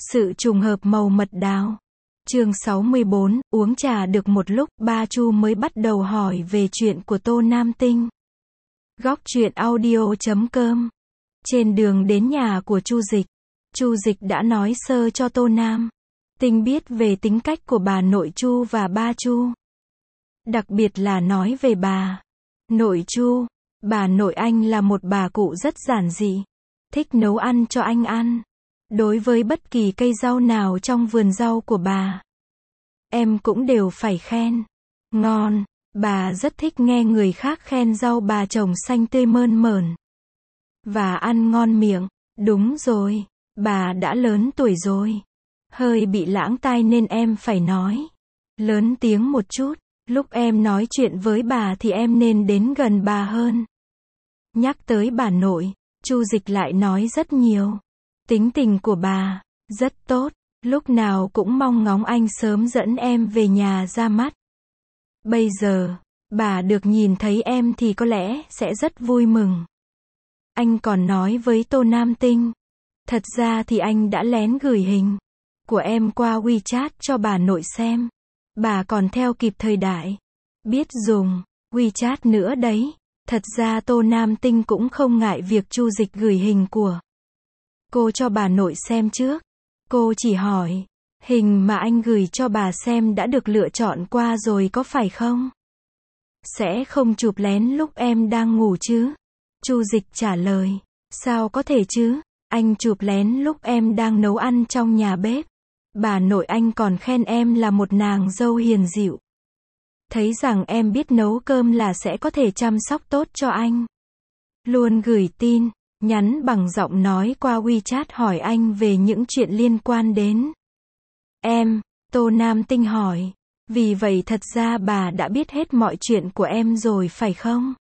Sự trùng hợp màu mật đào. Chương 64, uống trà được một lúc, ba Chu mới bắt đầu hỏi về chuyện của Tô Nam Tinh. Góc truyện audio.com. Trên đường đến nhà của Chu Dịch đã nói sơ cho Tô Nam Tinh biết về tính cách của bà nội Chu và ba Chu. Đặc biệt là nói về bà nội Chu. Bà nội anh là một bà cụ rất giản dị, thích nấu ăn cho anh ăn. Đối với bất kỳ cây rau nào trong vườn rau của bà, em cũng đều phải khen ngon. Bà rất thích nghe người khác khen rau bà trồng xanh tươi mơn mởn và ăn ngon miệng. Đúng rồi, bà đã lớn tuổi rồi, hơi bị lãng tai nên em phải nói lớn tiếng một chút. Lúc em nói chuyện với bà thì em nên đến gần bà hơn. Nhắc tới bà nội, Chu Dịch lại nói rất nhiều. Tính tình của bà rất tốt, lúc nào cũng mong ngóng anh sớm dẫn em về nhà ra mắt. Bây giờ, bà được nhìn thấy em thì có lẽ sẽ rất vui mừng. Anh còn nói với Tô Nam Tinh, thật ra thì anh đã lén gửi hình của em qua WeChat cho bà nội xem. Bà còn theo kịp thời đại, biết dùng WeChat nữa đấy. Thật ra Tô Nam Tinh cũng không ngại việc Chu Dịch gửi hình của cô cho bà nội xem trước. Cô chỉ hỏi, hình mà anh gửi cho bà xem đã được lựa chọn qua rồi có phải không? Sẽ không chụp lén lúc em đang ngủ chứ? Chu Dịch trả lời, sao có thể chứ? Anh chụp lén lúc em đang nấu ăn trong nhà bếp. Bà nội anh còn khen em là một nàng dâu hiền dịu. Thấy rằng em biết nấu cơm là sẽ có thể chăm sóc tốt cho anh. Luôn gửi tin nhắn bằng giọng nói qua WeChat hỏi anh về những chuyện liên quan đến em. Tô Nam Tinh hỏi, vì vậy thật ra bà đã biết hết mọi chuyện của em rồi phải không?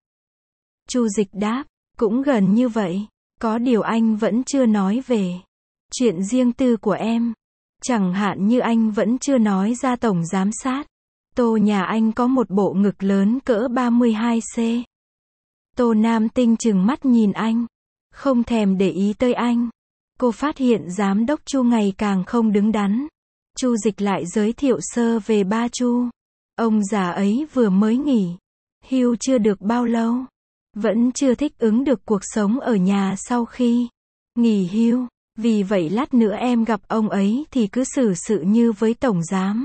Chu Dịch đáp, cũng gần như vậy. Có điều anh vẫn chưa nói về chuyện riêng tư của em. Chẳng hạn như anh vẫn chưa nói ra tổng giám sát Tô nhà anh có một bộ ngực lớn cỡ 32C. Tô Nam Tinh trừng mắt nhìn anh, không thèm để ý tới anh. Cô phát hiện giám đốc Chu ngày càng không đứng đắn. Chu Dịch lại giới thiệu sơ về ba Chu. Ông già ấy vừa mới nghỉ hưu chưa được bao lâu, vẫn chưa thích ứng được cuộc sống ở nhà sau khi nghỉ hưu. Vì vậy lát nữa em gặp ông ấy thì cứ xử sự như với tổng giám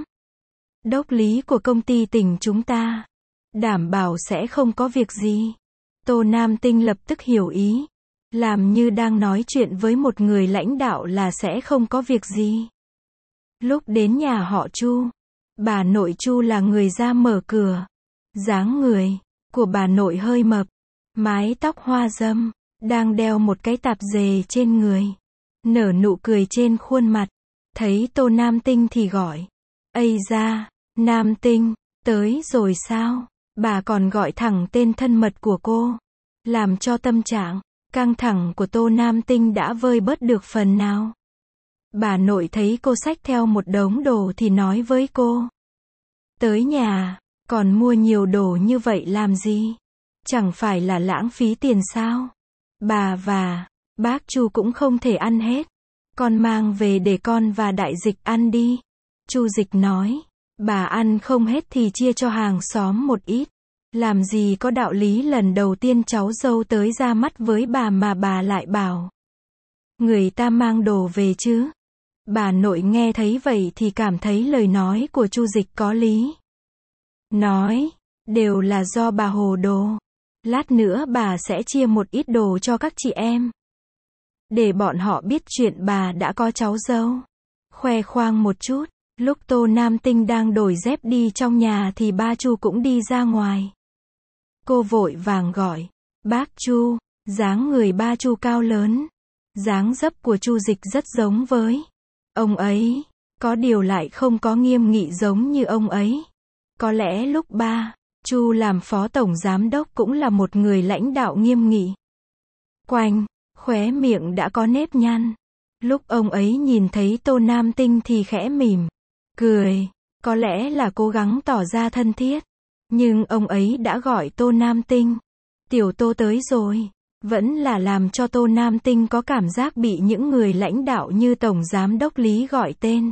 đốc lý của công ty tỉnh chúng ta. Đảm bảo sẽ không có việc gì. Tô Nam Tinh lập tức hiểu ý. Làm như đang nói chuyện với một người lãnh đạo là sẽ không có việc gì. Lúc đến nhà họ Chu, bà nội Chu là người ra mở cửa. Dáng người của bà nội hơi mập, mái tóc hoa râm, đang đeo một cái tạp dề trên người, nở nụ cười trên khuôn mặt. Thấy Tô Nam Tinh thì gọi, ây da, Nam Tinh, tới rồi sao? Bà còn gọi thẳng tên thân mật của cô, làm cho tâm trạng căng thẳng của Tô Nam Tinh đã vơi bớt được phần nào. Bà nội thấy cô xách theo một đống đồ thì nói với cô, tới nhà, còn mua nhiều đồ như vậy làm gì? Chẳng phải là lãng phí tiền sao? Bà và bác Chu cũng không thể ăn hết. Con mang về để con và Đại Dịch ăn đi. Chu Dịch nói, bà ăn không hết thì chia cho hàng xóm một ít. Làm gì có đạo lý lần đầu tiên cháu dâu tới ra mắt với bà mà bà lại bảo người ta mang đồ về chứ. Bà nội nghe thấy vậy thì cảm thấy lời nói của Chu Dịch có lý. Nói, đều là do bà hồ đồ. Lát nữa bà sẽ chia một ít đồ cho các chị em, để bọn họ biết chuyện bà đã có cháu dâu. Khoe khoang một chút. Lúc Tô Nam Tinh đang đổi dép đi trong nhà thì ba Chu cũng đi ra ngoài. Cô vội vàng gọi, bác Chu. Dáng người ba Chu cao lớn, dáng dấp của Chu Dịch rất giống với ông ấy, có điều lại không có nghiêm nghị giống như ông ấy. Có lẽ lúc ba Chu làm phó tổng giám đốc cũng là một người lãnh đạo nghiêm nghị. Quanh khóe miệng đã có nếp nhăn. Lúc ông ấy nhìn thấy Tô Nam Tinh thì khẽ mỉm cười, có lẽ là cố gắng tỏ ra thân thiết. Nhưng ông ấy đã gọi Tô Nam Tinh, tiểu Tô tới rồi. vẫn là làm cho Tô Nam Tinh có cảm giác bị những người lãnh đạo như Tổng Giám đốc Lý gọi tên.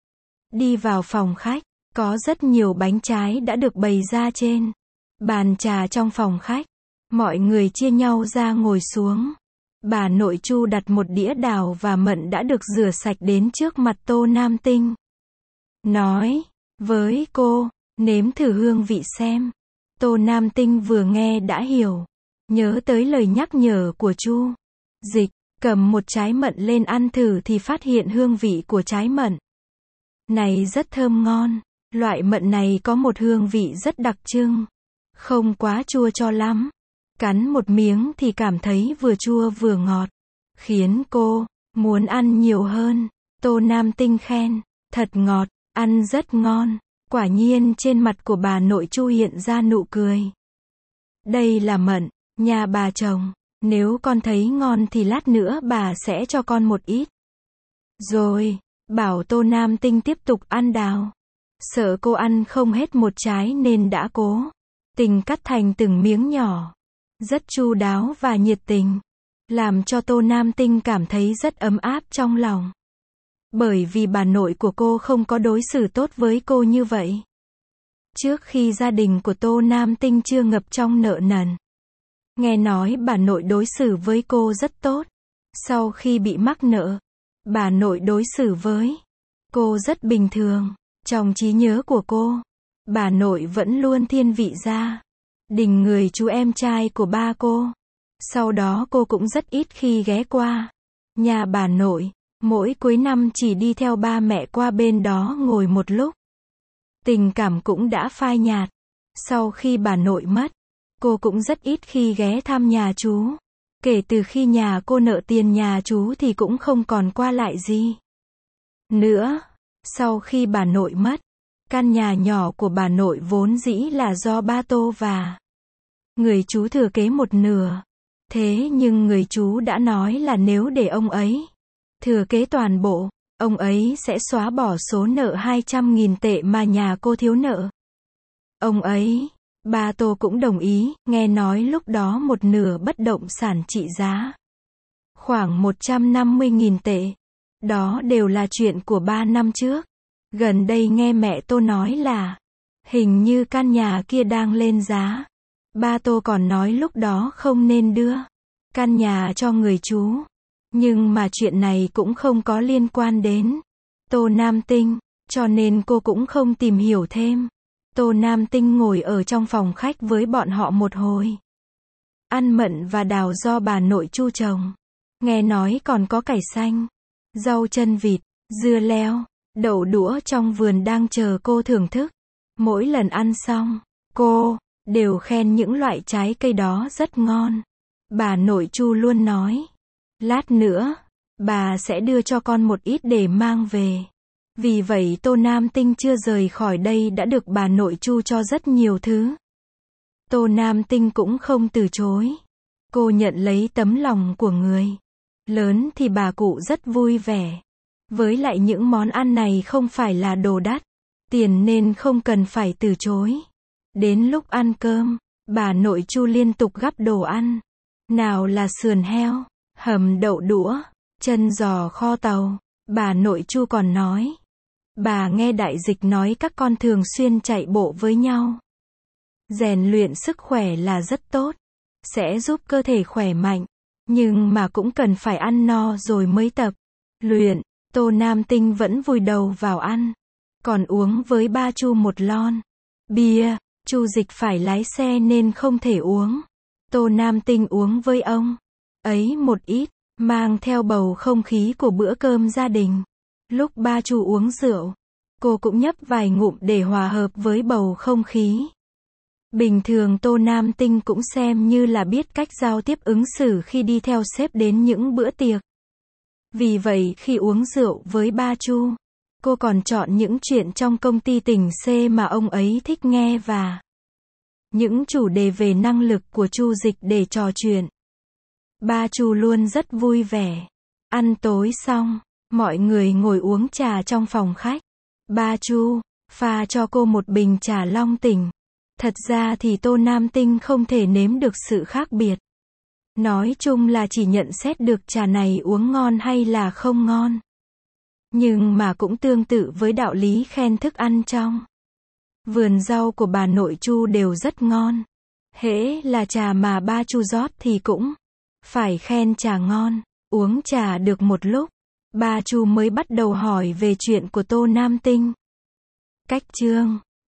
Đi vào phòng khách, có rất nhiều bánh trái đã được bày ra trên bàn trà trong phòng khách. Mọi người chia nhau ra ngồi xuống. Bà nội Chu đặt một đĩa đào và mận đã được rửa sạch đến trước mặt Tô Nam Tinh. Nói với cô, nếm thử hương vị xem. Tô Nam Tinh vừa nghe đã hiểu. Nhớ tới lời nhắc nhở của Chu Dịch, cầm một trái mận lên ăn thử thì phát hiện hương vị của trái mận này rất thơm ngon. Loại mận này có một hương vị rất đặc trưng, không quá chua cho lắm. Cắn một miếng thì cảm thấy vừa chua vừa ngọt, khiến cô muốn ăn nhiều hơn. Tô Nam Tinh khen, thật ngọt, ăn rất ngon. Quả nhiên trên mặt của bà nội Chu hiện ra nụ cười. Đây là mận nhà bà trồng, nếu con thấy ngon thì lát nữa bà sẽ cho con một ít. Rồi, bảo Tô Nam Tinh tiếp tục ăn đào. Sợ cô ăn không hết một trái nên đã cố tình cắt thành từng miếng nhỏ. Rất chu đáo và nhiệt tình, làm cho Tô Nam Tinh cảm thấy rất ấm áp trong lòng. Bởi vì bà nội của cô không có đối xử tốt với cô như vậy. Trước khi gia đình của Tô Nam Tinh chưa ngập trong nợ nần, nghe nói bà nội đối xử với cô rất tốt. Sau khi bị mắc nợ, bà nội đối xử với cô rất bình thường. Trong trí nhớ của cô, bà nội vẫn luôn thiên vị gia đình người chú em trai của ba cô. Sau đó cô cũng rất ít khi ghé qua nhà bà nội, mỗi cuối năm chỉ đi theo ba mẹ qua bên đó ngồi một lúc. Tình cảm cũng đã phai nhạt. Sau khi bà nội mất, cô cũng rất ít khi ghé thăm nhà chú. Kể từ khi nhà cô nợ tiền nhà chú thì cũng không còn qua lại gì nữa. Sau khi bà nội mất, căn nhà nhỏ của bà nội vốn dĩ là do ba Tô và người chú thừa kế một nửa. Thế nhưng người chú đã nói là nếu để ông ấy thừa kế toàn bộ, ông ấy sẽ xóa bỏ số nợ 200.000 tệ mà nhà cô thiếu nợ. Ông ấy, ba Tô cũng đồng ý. Nghe nói lúc đó một nửa bất động sản trị giá khoảng 150.000 tệ. Đó đều là chuyện của 3 năm trước. Gần đây nghe mẹ Tô nói là hình như căn nhà kia đang lên giá. Ba Tô còn nói lúc đó không nên đưa căn nhà cho người chú. Nhưng mà chuyện này cũng không có liên quan đến Tô Nam Tinh, cho nên cô cũng không tìm hiểu thêm. Tô Nam Tinh ngồi ở trong phòng khách với bọn họ một hồi. Ăn mận và đào do bà nội Chu trồng. Nghe nói còn có cải xanh, rau chân vịt, dưa leo, đậu đũa trong vườn đang chờ cô thưởng thức. Mỗi lần ăn xong, cô đều khen những loại trái cây đó rất ngon. Bà nội Chu luôn nói, lát nữa, bà sẽ đưa cho con một ít để mang về. Vì vậy Tô Nam Tinh chưa rời khỏi đây đã được bà nội Chu cho rất nhiều thứ. Tô Nam Tinh cũng không từ chối. Cô nhận lấy tấm lòng của người lớn thì bà cụ rất vui vẻ. Với lại những món ăn này không phải là đồ đắt tiền nên không cần phải từ chối. Đến lúc ăn cơm, bà nội Chu liên tục gắp đồ ăn. Nào là sườn heo, hầm đậu đũa, chân giò kho tàu. Bà nội Chu còn nói, bà nghe đại dịch nói các con thường xuyên chạy bộ với nhau. Rèn luyện sức khỏe là rất tốt, sẽ giúp cơ thể khỏe mạnh, nhưng mà cũng cần phải ăn no rồi mới tập luyện. Tô Nam Tinh vẫn vùi đầu vào ăn, còn uống với ba Chu một lon bia. Chu Dịch phải lái xe nên không thể uống. Tô Nam Tinh uống với ông ấy một ít, mang theo bầu không khí của bữa cơm gia đình. Lúc ba Chu uống rượu, cô cũng nhấp vài ngụm để hòa hợp với bầu không khí. Bình thường Tô Nam Tinh cũng xem như là biết cách giao tiếp ứng xử khi đi theo sếp đến những bữa tiệc. Vì vậy khi uống rượu với ba Chu, cô còn chọn những chuyện trong công ty tỉnh C mà ông ấy thích nghe và những chủ đề về năng lực của Chu Dịch để trò chuyện. Ba Chu luôn rất vui vẻ. Ăn tối xong, mọi người ngồi uống trà trong phòng khách. Ba Chu pha cho cô một bình trà long tỉnh. Thật ra thì Tô Nam Tinh không thể nếm được sự khác biệt Nói chung là chỉ nhận xét được trà này uống ngon hay là không ngon. Nhưng mà cũng tương tự với đạo lý khen thức ăn trong vườn rau của bà nội Chu đều rất ngon. Hễ là trà mà ba Chu rót thì cũng phải khen trà ngon. Uống trà được một lúc, ba Chu mới bắt đầu hỏi về chuyện của Tô Nam Tinh. Cách chương